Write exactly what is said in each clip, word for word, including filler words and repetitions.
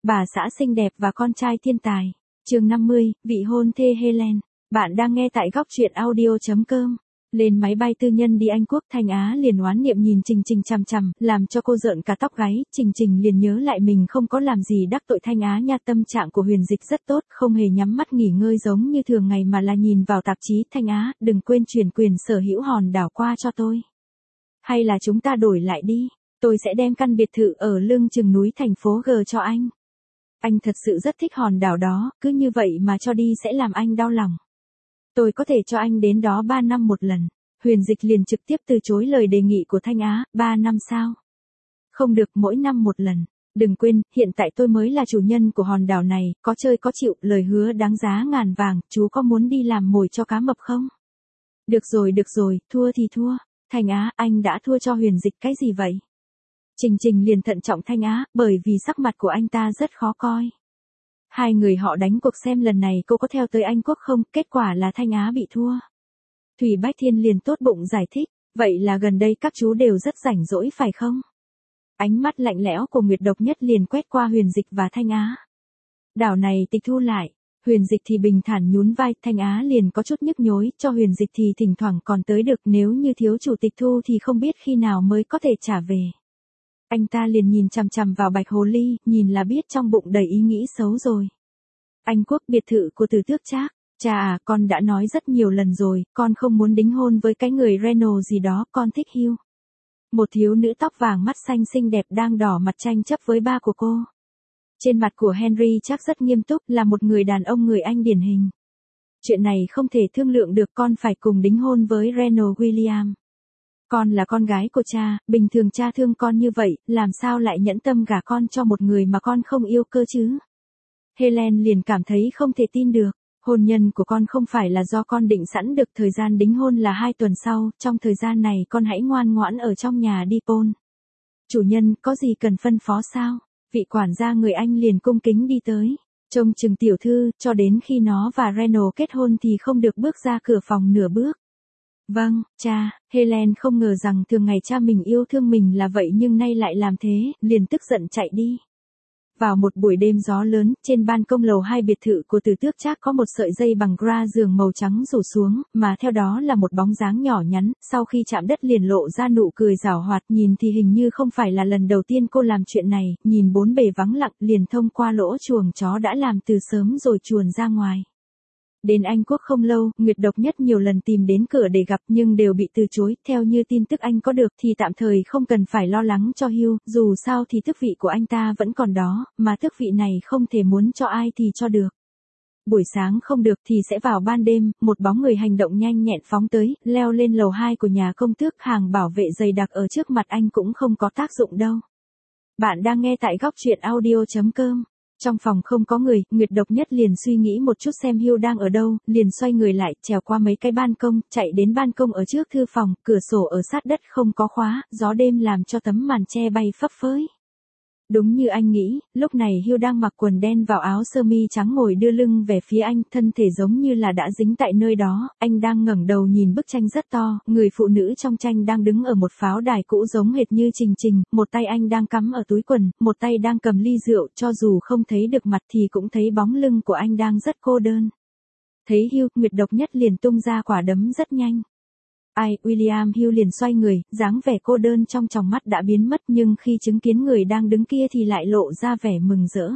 Bà xã xinh đẹp và con trai thiên tài. Chương năm mươi, vị hôn thê Helen. Bạn đang nghe tại góc truyện audio chấm com. Lên máy bay tư nhân đi Anh Quốc, Thanh Á liền oán niệm nhìn Trình Trình chằm chằm, làm cho cô rợn cả tóc gáy. Trình Trình liền nhớ lại mình không có làm gì đắc tội Thanh Á nha. Tâm trạng của Huyền Dịch rất tốt, không hề nhắm mắt nghỉ ngơi giống như thường ngày mà là nhìn vào tạp chí. Thanh Á, đừng quên chuyển quyền sở hữu hòn đảo qua cho tôi. Hay là chúng ta đổi lại đi, tôi sẽ đem căn biệt thự ở lưng chừng núi thành phố G cho anh. Anh thật sự rất thích hòn đảo đó, cứ như vậy mà cho đi sẽ làm anh đau lòng. Tôi có thể cho anh đến đó ba năm một lần. Huyền Dịch liền trực tiếp từ chối lời đề nghị của Thanh Á. Ba năm sao? Không được, mỗi năm một lần. Đừng quên, hiện tại tôi mới là chủ nhân của hòn đảo này, có chơi có chịu, lời hứa đáng giá ngàn vàng. Chú có muốn đi làm mồi cho cá mập không? Được rồi được rồi, thua thì thua. Thanh Á, anh đã thua cho Huyền Dịch cái gì vậy? Trình Trình liền thận trọng Thanh Á, bởi vì sắc mặt của anh ta rất khó coi. Hai người họ đánh cuộc xem lần này cô có theo tới Anh Quốc không, kết quả là Thanh Á bị thua. Thủy Bách Thiên liền tốt bụng giải thích, vậy là gần đây các chú đều rất rảnh rỗi phải không? Ánh mắt lạnh lẽo của Nguyệt Độc Nhất liền quét qua Huyền Dịch và Thanh Á. Đảo này tịch thu lại. Huyền Dịch thì bình thản nhún vai, Thanh Á liền có chút nhức nhối, cho Huyền Dịch thì thỉnh thoảng còn tới được, nếu như thiếu chủ tịch thu thì không biết khi nào mới có thể trả về. Anh ta liền nhìn chằm chằm vào Bạch Hồ Ly, nhìn là biết trong bụng đầy ý nghĩ xấu rồi. Anh Quốc, biệt thự của Từ Tước Trác. Cha à, con đã nói rất nhiều lần rồi, con không muốn đính hôn với cái người Reno gì đó, con thích Hugh. Một thiếu nữ tóc vàng mắt xanh xinh đẹp đang đỏ mặt tranh chấp với ba của cô. Trên mặt của Henry chắc rất nghiêm túc, là một người đàn ông người Anh điển hình. Chuyện này không thể thương lượng được, con phải cùng đính hôn với Reno William. Con là con gái của cha, bình thường cha thương con như vậy, làm sao lại nhẫn tâm gả con cho một người mà con không yêu cơ chứ? Helen liền cảm thấy không thể tin được. Hôn nhân của con không phải là do con định sẵn được, thời gian đính hôn là hai tuần sau, trong thời gian này con hãy ngoan ngoãn ở trong nhà đi Paul. Chủ nhân, có gì cần phân phó sao? Vị quản gia người Anh liền cung kính đi tới. Trông chừng tiểu thư, cho đến khi nó và Reno kết hôn thì không được bước ra cửa phòng nửa bước. Vâng, cha. Helen không ngờ rằng thường ngày cha mình yêu thương mình là vậy nhưng nay lại làm thế, liền tức giận chạy đi. Vào một buổi đêm gió lớn, trên ban công lầu hai biệt thự của Từ Tước Trác có một sợi dây bằng gra giường màu trắng rủ xuống, mà theo đó là một bóng dáng nhỏ nhắn, sau khi chạm đất liền lộ ra nụ cười giảo hoạt, nhìn thì hình như không phải là lần đầu tiên cô làm chuyện này, nhìn bốn bề vắng lặng, liền thông qua lỗ chuồng chó đã làm từ sớm rồi chuồn ra ngoài. Đến Anh Quốc không lâu, Nguyệt Độc Nhất nhiều lần tìm đến cửa để gặp nhưng đều bị từ chối, theo như tin tức anh có được thì tạm thời không cần phải lo lắng cho Hugh, dù sao thì tước vị của anh ta vẫn còn đó, mà tước vị này không thể muốn cho ai thì cho được. Buổi sáng không được thì sẽ vào ban đêm, một bóng người hành động nhanh nhẹn phóng tới, leo lên lầu hai của nhà công tước, hàng bảo vệ dày đặc ở trước mặt anh cũng không có tác dụng đâu. Bạn đang nghe tại góc truyện audio chấm com. Trong phòng không có người, Nguyệt Độc Nhất liền suy nghĩ một chút xem Hugh đang ở đâu, liền xoay người lại, trèo qua mấy cái ban công, chạy đến ban công ở trước thư phòng, cửa sổ ở sát đất không có khóa, gió đêm làm cho tấm màn che bay phấp phới. Đúng như anh nghĩ, lúc này Hugh đang mặc quần đen vào áo sơ mi trắng ngồi đưa lưng về phía anh, thân thể giống như là đã dính tại nơi đó, anh đang ngẩng đầu nhìn bức tranh rất to, người phụ nữ trong tranh đang đứng ở một pháo đài cũ giống hệt như Trình Trình, một tay anh đang cắm ở túi quần, một tay đang cầm ly rượu, cho dù không thấy được mặt thì cũng thấy bóng lưng của anh đang rất cô đơn. Thấy Hugh, Nguyệt Độc Nhất liền tung ra quả đấm rất nhanh. Ai, William Hugh liền xoay người, dáng vẻ cô đơn trong tròng mắt đã biến mất nhưng khi chứng kiến người đang đứng kia thì lại lộ ra vẻ mừng rỡ.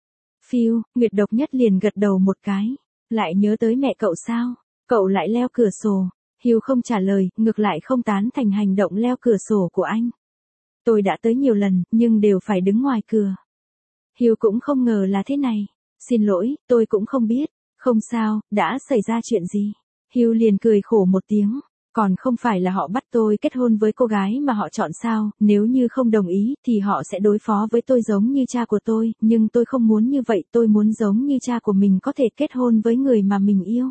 Phiu, Nguyệt Độc Nhất liền gật đầu một cái. Lại nhớ tới mẹ cậu sao? Cậu lại leo cửa sổ. Hugh không trả lời, ngược lại không tán thành hành động leo cửa sổ của anh. Tôi đã tới nhiều lần, nhưng đều phải đứng ngoài cửa. Hugh cũng không ngờ là thế này. Xin lỗi, tôi cũng không biết. Không sao, đã xảy ra chuyện gì? Hugh liền cười khổ một tiếng. Còn không phải là họ bắt tôi kết hôn với cô gái mà họ chọn sao, nếu như không đồng ý thì họ sẽ đối phó với tôi giống như cha của tôi, nhưng tôi không muốn như vậy, tôi muốn giống như cha của mình có thể kết hôn với người mà mình yêu.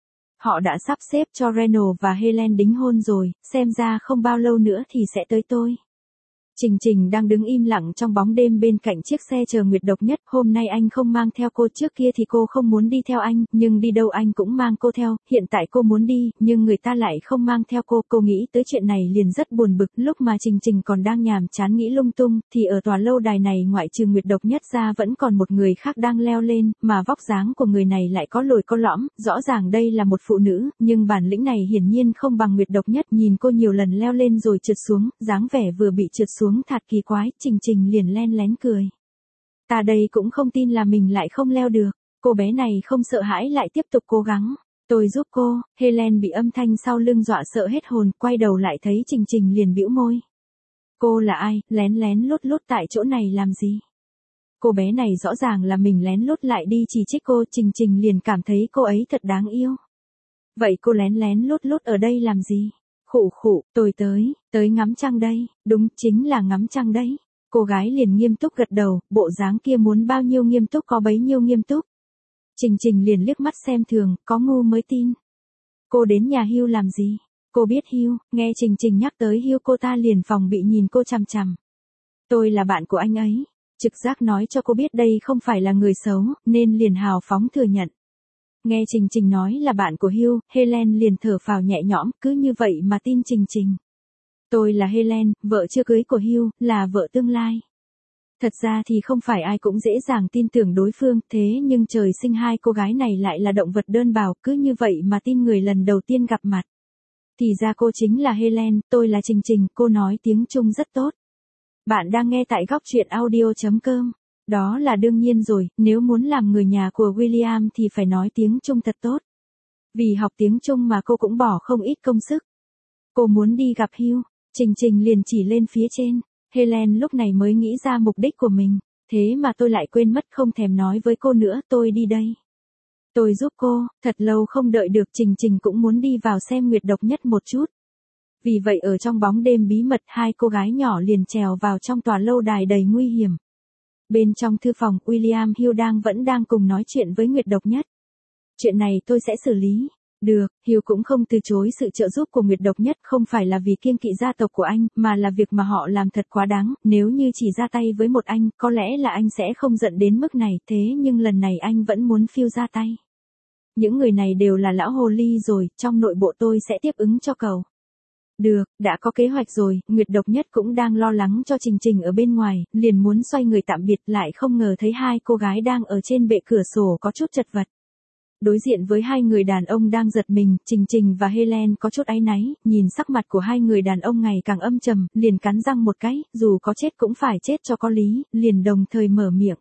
Họ đã sắp xếp cho Reno và Helen đính hôn rồi, xem ra không bao lâu nữa thì sẽ tới tôi. Trình Trình đang đứng im lặng trong bóng đêm bên cạnh chiếc xe chờ Nguyệt Độc Nhất, hôm nay anh không mang theo cô, trước kia thì cô không muốn đi theo anh, nhưng đi đâu anh cũng mang cô theo, hiện tại cô muốn đi, nhưng người ta lại không mang theo cô, cô nghĩ tới chuyện này liền rất buồn bực, lúc mà Trình Trình còn đang nhàm chán nghĩ lung tung, thì ở tòa lâu đài này ngoại trừ Nguyệt Độc Nhất ra vẫn còn một người khác đang leo lên, mà vóc dáng của người này lại có lồi có lõm, rõ ràng đây là một phụ nữ, nhưng bản lĩnh này hiển nhiên không bằng Nguyệt Độc Nhất, nhìn cô nhiều lần leo lên rồi trượt xuống, dáng vẻ vừa bị trượt xuống thật kỳ quái, Trình Trình liền len lén cười. Ta đây cũng không tin là mình lại không leo được, cô bé này không sợ hãi lại tiếp tục cố gắng. Tôi giúp cô, Helen bị âm thanh sau lưng dọa sợ hết hồn, quay đầu lại thấy Trình Trình liền bĩu môi. Cô là ai, lén lén lút lút tại chỗ này làm gì? Cô bé này rõ ràng là mình lén lút lại đi chỉ trích cô, Trình Trình liền cảm thấy cô ấy thật đáng yêu. Vậy cô lén lén lút lút ở đây làm gì? Khụ khụ, tôi tới, tới ngắm trăng đây, đúng chính là ngắm trăng đấy. Cô gái liền nghiêm túc gật đầu, bộ dáng kia muốn bao nhiêu nghiêm túc có bấy nhiêu nghiêm túc. Trình Trình liền liếc mắt xem thường, có ngu mới tin. Cô đến nhà Hugh làm gì? Cô biết Hugh, nghe Trình Trình nhắc tới Hugh cô ta liền phòng bị nhìn cô chằm chằm. Tôi là bạn của anh ấy, trực giác nói cho cô biết đây không phải là người xấu, nên liền hào phóng thừa nhận. Nghe Trình Trình nói là bạn của Hugh, Helen liền thở phào nhẹ nhõm, cứ như vậy mà tin Trình Trình. Tôi là Helen, vợ chưa cưới của Hugh, là vợ tương lai. Thật ra thì không phải ai cũng dễ dàng tin tưởng đối phương, thế nhưng trời sinh hai cô gái này lại là động vật đơn bào, cứ như vậy mà tin người lần đầu tiên gặp mặt. Thì ra cô chính là Helen, tôi là Trình Trình, cô nói tiếng Trung rất tốt. Bạn đang nghe tại góc truyện audio chấm com. Đó là đương nhiên rồi, nếu muốn làm người nhà của William thì phải nói tiếng Trung thật tốt. Vì học tiếng Trung mà cô cũng bỏ không ít công sức. Cô muốn đi gặp Hugh, Trình Trình liền chỉ lên phía trên. Helen lúc này mới nghĩ ra mục đích của mình. Thế mà tôi lại quên mất không thèm nói với cô nữa, tôi đi đây. Tôi giúp cô, thật lâu không đợi được, Trình Trình cũng muốn đi vào xem Nguyệt Độc Nhất một chút. Vì vậy ở trong bóng đêm bí mật hai cô gái nhỏ liền trèo vào trong tòa lâu đài đầy nguy hiểm. Bên trong thư phòng, William Hugh đang vẫn đang cùng nói chuyện với Nguyệt Độc Nhất. Chuyện này tôi sẽ xử lý. Được, Hugh cũng không từ chối sự trợ giúp của Nguyệt Độc Nhất, không phải là vì kiêng kỵ gia tộc của anh, mà là việc mà họ làm thật quá đáng, nếu như chỉ ra tay với một anh, có lẽ là anh sẽ không giận đến mức này, thế nhưng lần này anh vẫn muốn phiêu ra tay. Những người này đều là lão hồ ly rồi, trong nội bộ tôi sẽ tiếp ứng cho cậu. Được, đã có kế hoạch rồi, Nguyệt Độc Nhất cũng đang lo lắng cho Trình Trình ở bên ngoài, liền muốn xoay người tạm biệt, lại không ngờ thấy hai cô gái đang ở trên bệ cửa sổ có chút chật vật. Đối diện với hai người đàn ông đang giật mình, Trình Trình và Helen có chút áy náy, nhìn sắc mặt của hai người đàn ông ngày càng âm trầm, liền cắn răng một cái, dù có chết cũng phải chết cho có lý, liền đồng thời mở miệng.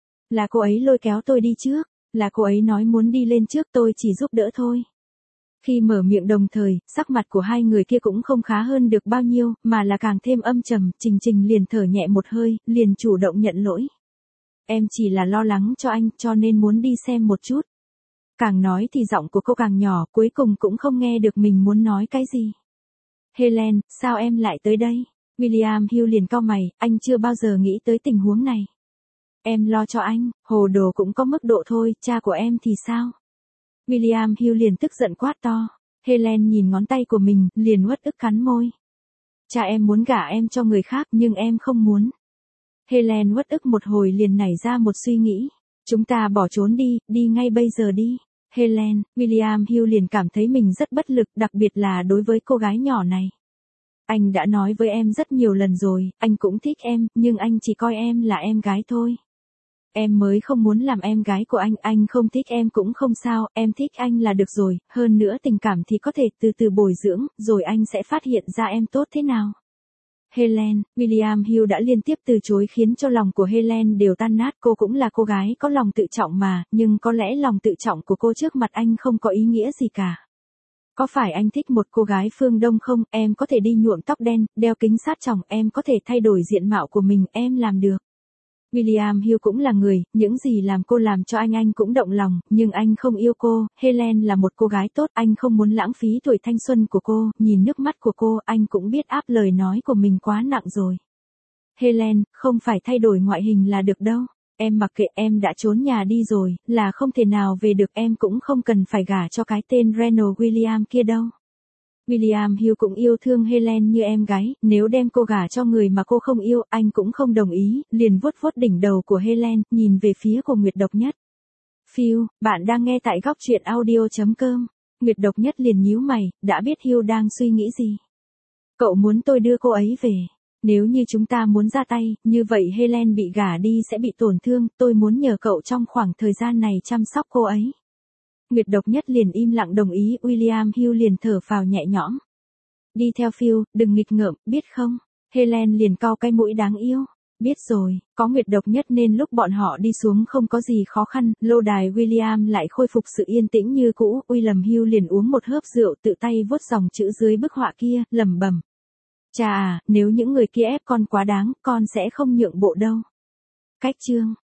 Là cô ấy lôi kéo tôi đi trước, là cô ấy nói muốn đi lên trước, tôi chỉ giúp đỡ thôi. Khi mở miệng đồng thời, sắc mặt của hai người kia cũng không khá hơn được bao nhiêu, mà là càng thêm âm trầm, Trình Trình liền thở nhẹ một hơi, liền chủ động nhận lỗi. Em chỉ là lo lắng cho anh, cho nên muốn đi xem một chút. Càng nói thì giọng của cô càng nhỏ, cuối cùng cũng không nghe được mình muốn nói cái gì. Helen, sao em lại tới đây? William Hugh liền cau mày, anh chưa bao giờ nghĩ tới tình huống này. Em lo cho anh, hồ đồ cũng có mức độ thôi, cha của em thì sao? William Hugh liền tức giận quát to. Helen nhìn ngón tay của mình, liền uất ức cắn môi. Cha em muốn gả em cho người khác nhưng em không muốn. Helen uất ức một hồi liền nảy ra một suy nghĩ. Chúng ta bỏ trốn đi, đi ngay bây giờ đi. Helen, William Hugh liền cảm thấy mình rất bất lực, đặc biệt là đối với cô gái nhỏ này. Anh đã nói với em rất nhiều lần rồi, anh cũng thích em, nhưng anh chỉ coi em là em gái thôi. Em mới không muốn làm em gái của anh, anh không thích em cũng không sao, em thích anh là được rồi, hơn nữa tình cảm thì có thể từ từ bồi dưỡng, rồi anh sẽ phát hiện ra em tốt thế nào. Helen, William Hugh đã liên tiếp từ chối khiến cho lòng của Helen đều tan nát, cô cũng là cô gái có lòng tự trọng mà, nhưng có lẽ lòng tự trọng của cô trước mặt anh không có ý nghĩa gì cả. Có phải anh thích một cô gái phương Đông không, em có thể đi nhuộm tóc đen, đeo kính sát tròng, em có thể thay đổi diện mạo của mình, em làm được. William Hugh cũng là người, những gì làm cô làm cho anh anh cũng động lòng, nhưng anh không yêu cô, Helen là một cô gái tốt, anh không muốn lãng phí tuổi thanh xuân của cô, nhìn nước mắt của cô, anh cũng biết áp lời nói của mình quá nặng rồi. Helen, không phải thay đổi ngoại hình là được đâu, em mặc kệ, em đã trốn nhà đi rồi, là không thể nào về được, em cũng không cần phải gả cho cái tên Reynolds William kia đâu. William Hill cũng yêu thương Helen như em gái, nếu đem cô gả cho người mà cô không yêu, anh cũng không đồng ý, liền vuốt vuốt đỉnh đầu của Helen, nhìn về phía của Nguyệt Độc Nhất. Phil, bạn đang nghe tại góc truyện audio.com. Nguyệt Độc Nhất liền nhíu mày, đã biết Hill đang suy nghĩ gì. Cậu muốn tôi đưa cô ấy về. Nếu như chúng ta muốn ra tay, như vậy Helen bị gả đi sẽ bị tổn thương, tôi muốn nhờ cậu trong khoảng thời gian này chăm sóc cô ấy. Nguyệt Độc Nhất liền im lặng đồng ý, William Hill liền thở phào nhẹ nhõm. Đi theo Phil, đừng nghịch ngợm, biết không? Helen liền cau cái mũi đáng yêu. Biết rồi, có Nguyệt Độc Nhất nên lúc bọn họ đi xuống không có gì khó khăn, lâu đài William lại khôi phục sự yên tĩnh như cũ, William Hill liền uống một hớp rượu tự tay vuốt dòng chữ dưới bức họa kia, lẩm bẩm. Chà à, nếu những người kia ép con quá đáng, con sẽ không nhượng bộ đâu. Cách chương